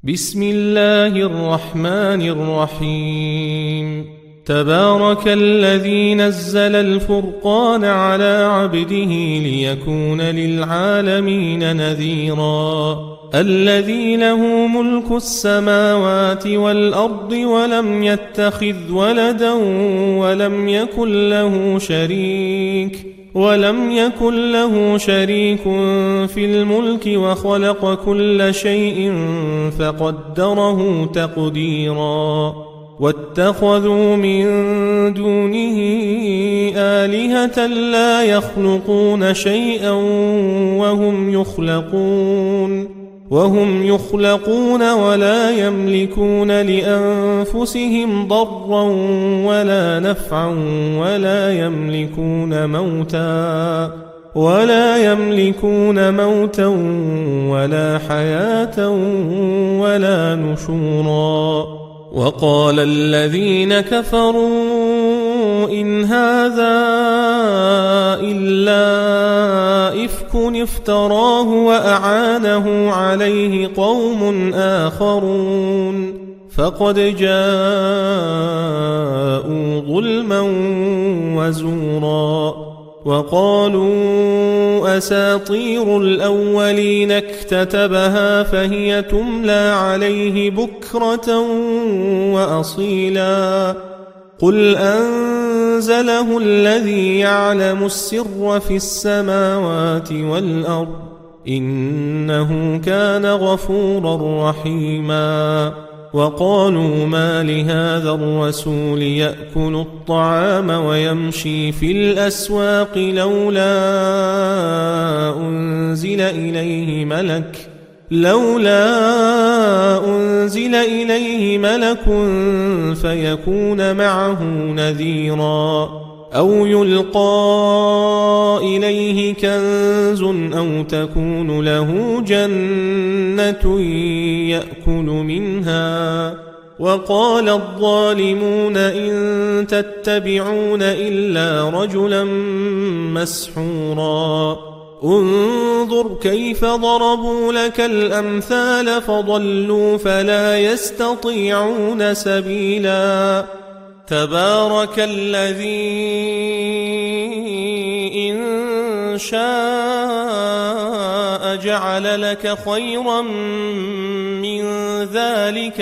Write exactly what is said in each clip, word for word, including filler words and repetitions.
بسم الله الرحمن الرحيم. تبارك الذي نزل الفرقان على عبده ليكون للعالمين نذيرا. الذي له ملك السماوات والأرض ولم يتخذ ولدا ولم يكن له شريك ولم يكن له شريك في الملك وخلق كل شيء فقدره تقديرا. واتخذوا من دونه آلهة لا يخلقون شيئا وهم يخلقون وهم يخلقون ولا يملكون لأنفسهم ضرا ولا نفعا ولا يملكون موتا ولا يملكون موتا ولا حياة ولا نشورا. وقال الذين كفروا إن هذا إلا إفك افتراه وأعانه عليه قوم آخرون فقد جاءوا ظلما وزورا. وقالوا أساطير الأولين اكتتبها فهي تملى عليه بكرة وأصيلا. قل أنزله الذي يعلم السر في السماوات والأرض إنه كان غفورا رحيما. وقالوا ما لهذا الرسول يأكل الطعام ويمشي في الأسواق لولا أنزل إليه ملك لولا أنزل إليه ملك فيكون معه نذيرا أو يلقى إليه كنز أو تكون له جنة يأكل منها. وقال الظالمون إن تتبعون إلا رجلا مسحورا. انظر كيف ضربوا لك الأمثال فضلوا فلا يستطيعون سبيلا. تبارك الذي إن شاء جعل لك خيرا من ذلك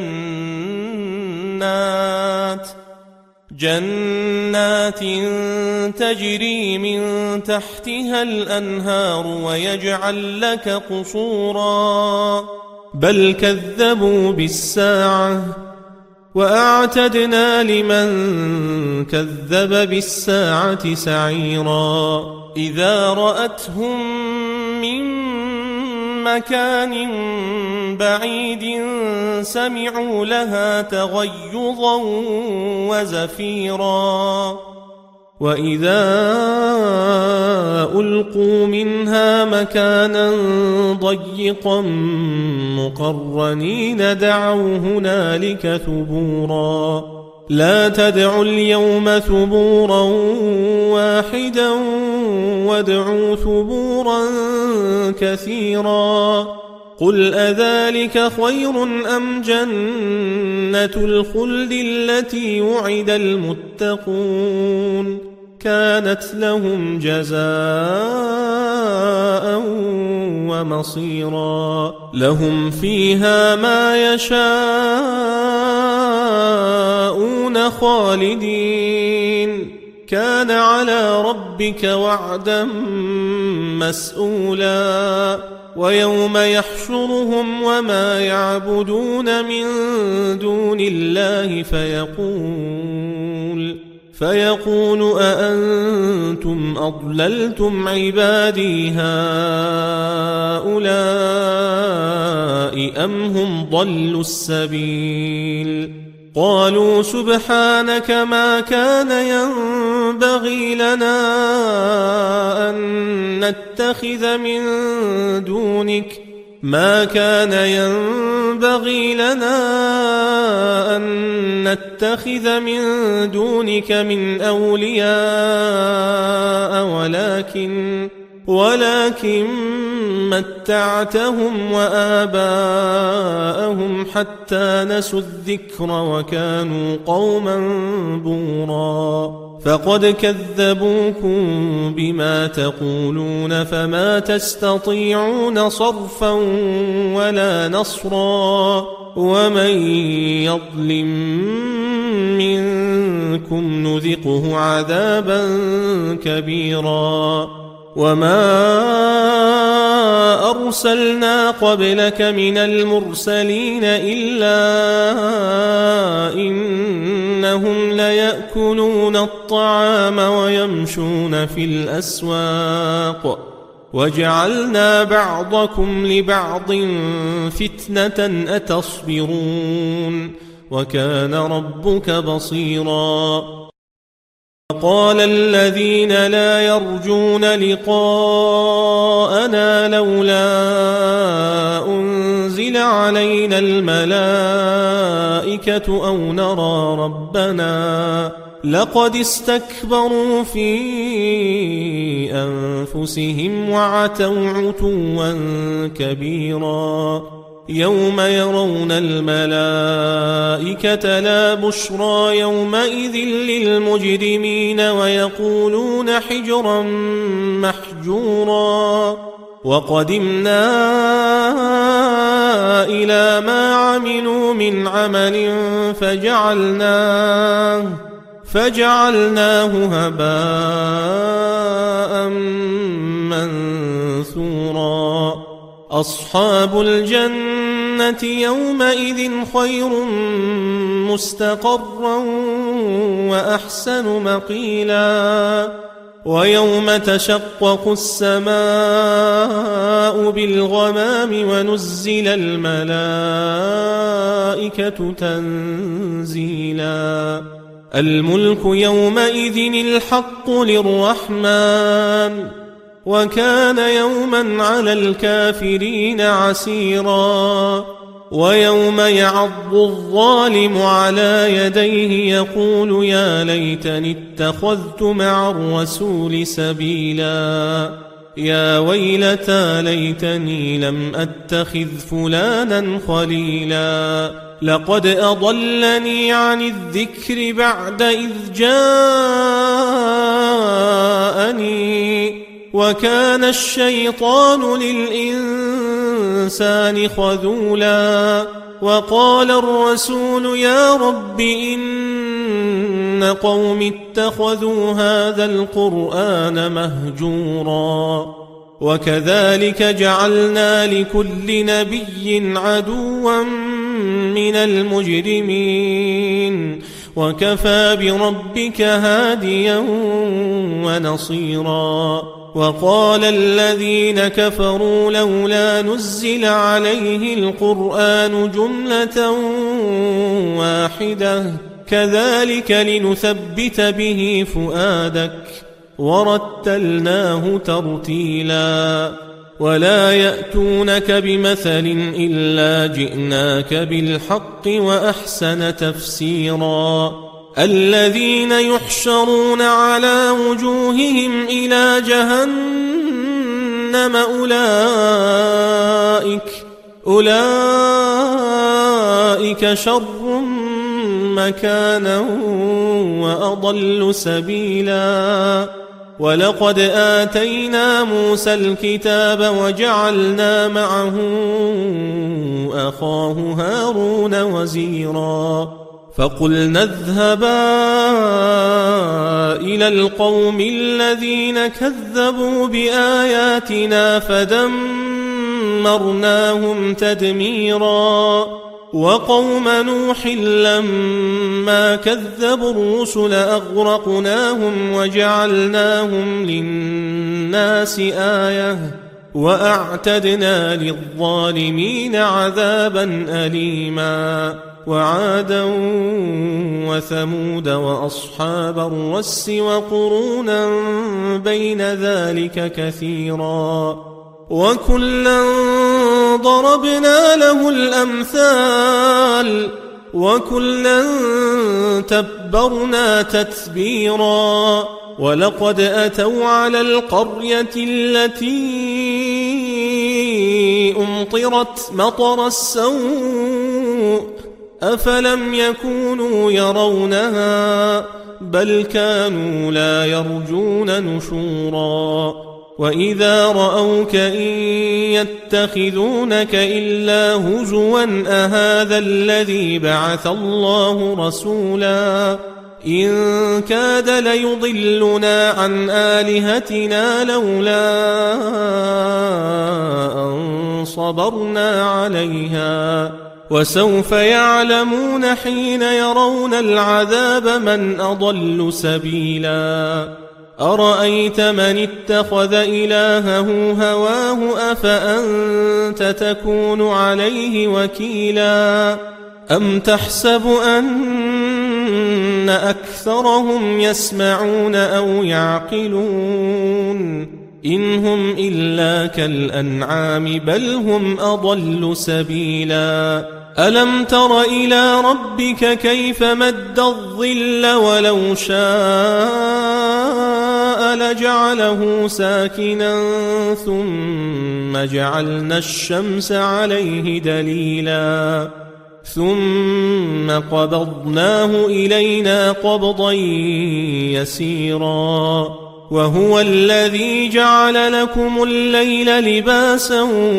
جنات جنات تجري من تحتها الأنهار ويجعل لك قصورا بل كذبوا بالساعة وأعتدنا لمن كذب بالساعة سعيرا. إذا رأتهم من مكان بعيد سمعوا لها تغيظا وزفيرا. وإذا ألقوا منها مكانا ضيقا مقرنين دعوا هنالك ثبورا. لا تدعوا اليوم ثبورا واحدا وادعوا ثبورا كثيرا. قل أذلك خير أم جنة الخلد التي وعد المتقون كانت لهم جزاء ومصيرا. لهم فيها ما يشاءون خالدين كان على ربك وعدا مسئولا. ويوم يحشرهم وما يعبدون من دون الله فيقول فيقول أأنتم أضللتم عبادي هؤلاء أم هم ضلوا السبيل. قالوا سبحانك ما كان ينبغي لنا أن نتخذ من دونك ما كان ينبغي لنا أن نتخذ من دونك من أولياء ولكن ولكن متعتهم وآباءهم حتى نسوا الذكر وكانوا قوما بورا فقد كذبوكم بما تقولون فما تستطيعون صرفا ولا نصرا ومن يظلم منكم نذقه عذابا كبيرا وما أرسلنا قبلك من المرسلين إلا إنهم ليأكلون الطعام ويمشون في الأسواق وجعلنا بعضكم لبعض فتنة أتصبرون وكان ربك بصيرا قال الذين لا يرجون لقاءنا لولا أنزل علينا الملائكة أو نرى ربنا لقد استكبروا في أنفسهم وعتوا عتوا كبيرا يوم يرون الملائكة لا بشرى يومئذ للمجرمين ويقولون حجرا محجورا وقدمنا إلى ما عملوا من عمل فجعلناه فجعلناه هباء منثورا أصحاب الجنة يومئذ خير مستقرا وأحسن مقيلا ويوم تشقق السماء بالغمام ونزل الملائكة تنزيلا الملك يومئذ الحق للرحمن وكان يوما على الكافرين عسيرا ويوم يعض الظالم على يديه يقول يا ليتني اتخذت مع الرسول سبيلا يا ويلتى ليتني لم أتخذ فلانا خليلا لقد أضلني عن الذكر بعد إذ جاءني وكان الشيطان للإنسان خذولا وقال الرسول يا رب إن قوم اتخذوا هذا القرآن مهجورا وكذلك جعلنا لكل نبي عدوا من المجرمين وكفى بربك هاديا ونصيرا وقال الذين كفروا لولا نزل عليه القرآن جملة واحدة كذلك لنثبت به فؤادك ورتلناه ترتيلا ولا يأتونك بمثل إلا جئناك بالحق وأحسن تفسيرا الذين يحشرون على وجوههم إلى جهنم أولئك أولئك شر مكانا وأضل سبيلا ولقد آتينا موسى الكتاب وجعلنا معه أخاه هارون وزيرا فقلنا اذهبا إلى القوم الذين كذبوا بآياتنا فدمرناهم تدميرا وقوم نوح لما كذبوا الرسل أغرقناهم وجعلناهم للناس آية وأعتدنا للظالمين عذابا أليما وعادا وثمود وأصحاب الرس وقرونا بين ذلك كثيرا وكلا ضربنا له الأمثال وكلا تبرنا تتبيرا ولقد أتوا على القرية التي أمطرت مطر السوء أفلم يكونوا يرونها بل كانوا لا يرجون نشورا وإذا رأوك إن يتخذونك إلا هزوا أهذا الذي بعث الله رسولا إن كاد ليضلنا عن آلهتنا لولا أن صبرنا عليها وسوف يعلمون حين يرون العذاب من أضل سبيلا أرأيت من اتخذ إلهه هواه أفأنت تكون عليه وكيلا أم تحسب أن أكثرهم يسمعون أو يعقلون إن هم إلا كالأنعام بل هم أضل سبيلا ألم تر إلى ربك كيف مد الظل ولو شاء لجعله ساكنا ثم جعلنا الشمس عليه دليلا ثم قبضناه إلينا قبضا يسيرا وهو الذي جعل لكم الليل لباسا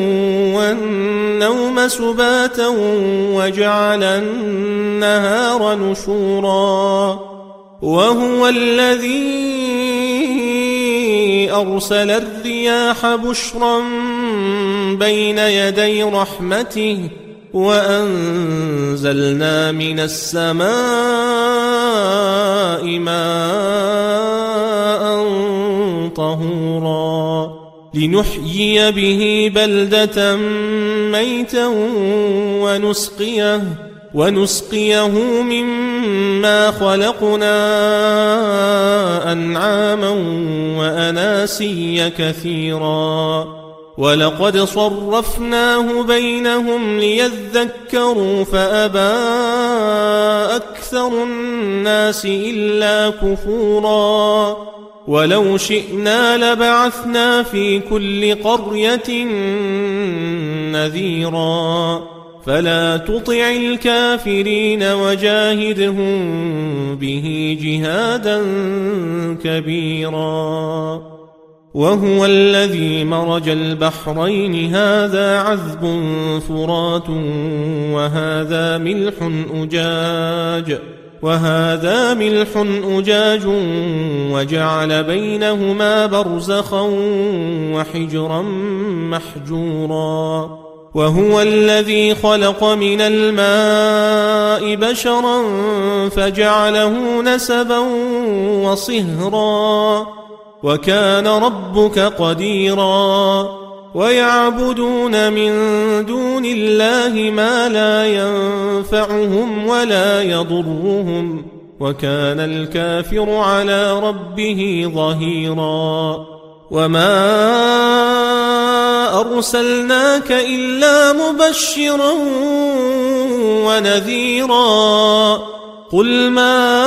والنوم سباتا وجعل النهار نشورا وهو الذي أرسل الرياح بشرا بين يدي رحمته وأنزلنا من السماء ماء طهورا لنحيي به بلدة ميتا ونسقيه ونسقيه مما خلقنا أنعاما وأناسيا كثيرا ولقد صرفناه بينهم ليذكروا فأبى أكثر الناس إلا كفورا ولو شئنا لبعثنا في كل قرية نذيرا فلا تطع الكافرين وجاهدهم به جهادا كبيرا وهو الذي مرج البحرين هذا عذب فرات وهذا ملح أجاج وهذا ملح أجاج وجعل بينهما برزخا وحجرا محجورا وهو الذي خلق من الماء بشرا فجعله نسبا وصهرا وكان ربك قديرا ويعبدون من دون الله ما لا ينفعهم ولا يضرهم وكان الكافر على ربه ظهيرا وما أرسلناك إلا مبشرا ونذيرا قل ما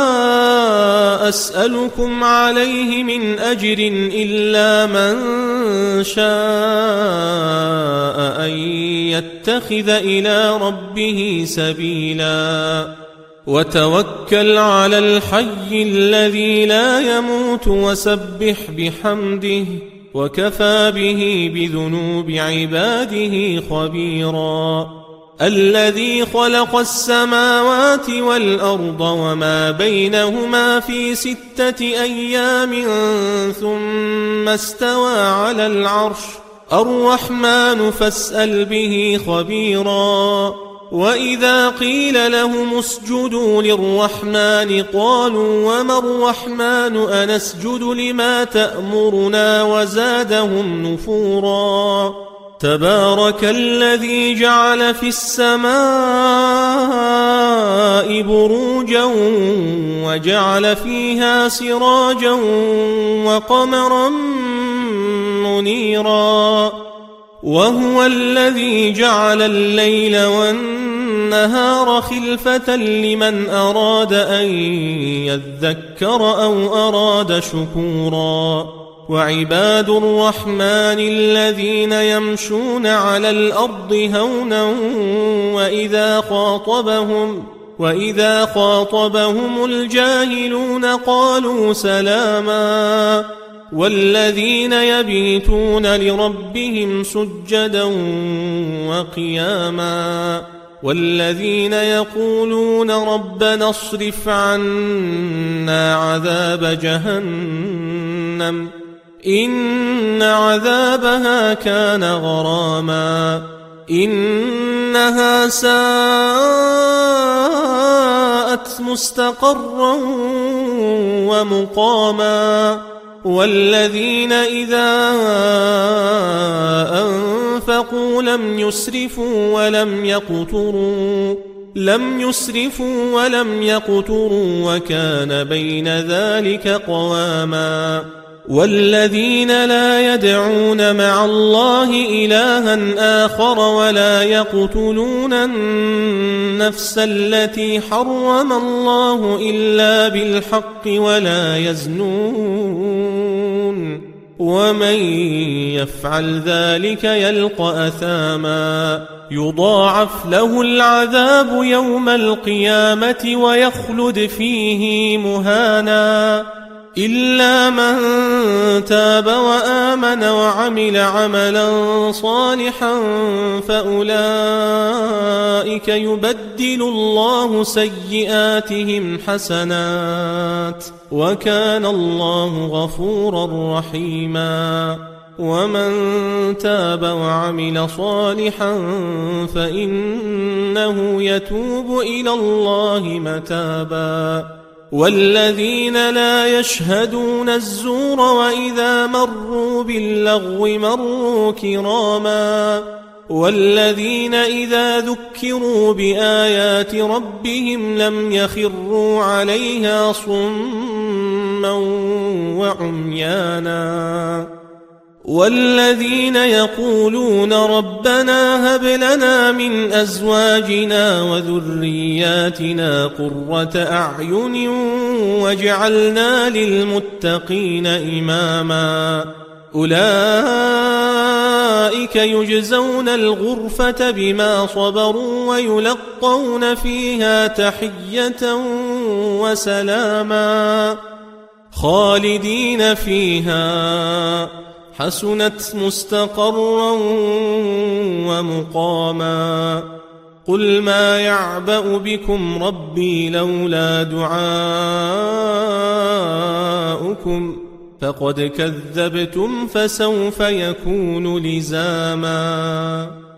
أسألكم عليه من أجر إلا من شاء أن يتخذ إلى ربه سبيلا وتوكل على الحي الذي لا يموت وسبح بحمده وكفى به بذنوب عباده خبيرا الذي خلق السماوات والأرض وما بينهما في ستة أيام ثم استوى على العرش الرحمن فاسأل به خبيرا وإذا قيل لهم اسجدوا للرحمن قالوا وما الرحمن أنسجد لما تأمرنا وزادهم نفورا تبارك الذي جعل في السماء بروجا وجعل فيها سراجا وقمرا منيرا وهو الذي جعل الليل والنهار خلفة لمن أراد أن يذكر أو أراد شكورا وعباد الرحمن الذين يمشون على الأرض هونا وإذا خاطبهم وإذا خاطبهم الجاهلون قالوا سلاما والذين يبيتون لربهم سجدا وقياما والذين يقولون ربنا اصرف عنا عذاب جهنم إن عذابها كان غراما إنها ساءت مستقرا ومقاما والذين إذا أنفقوا لم يسرفوا ولم يقتروا لم يسرفوا ولم يقتروا وكان بين ذلك قواما والذين لا يدعون مع الله إلها آخر ولا يقتلون النفس التي حرم الله إلا بالحق ولا يزنون ومن يفعل ذلك يلقى أثاما يضاعف له العذاب يوم القيامة ويخلد فيه مهانا إلا من تاب وآمن وعمل عملا صالحا فأولئك يبدل الله سيئاتهم حسنات وكان الله غفورا رحيما ومن تاب وعمل صالحا فإنه يتوب إلى الله متابا والذين لا يشهدون الزور وإذا مروا باللغو مروا كراما والذين إذا ذكروا بآيات ربهم لم يخروا عليها صما وعميانا والذين يقولون ربنا هب لنا من أزواجنا وذرياتنا قرة أعين واجعلنا للمتقين إماما أولئك يجزون الغرفة بما صبروا ويلقون فيها تحية وسلاما خالدين فيها حسنت مستقرا ومقاما قل ما يعبأ بكم ربي لولا دعاؤكم فقد كذبتم فسوف يكون لزاما.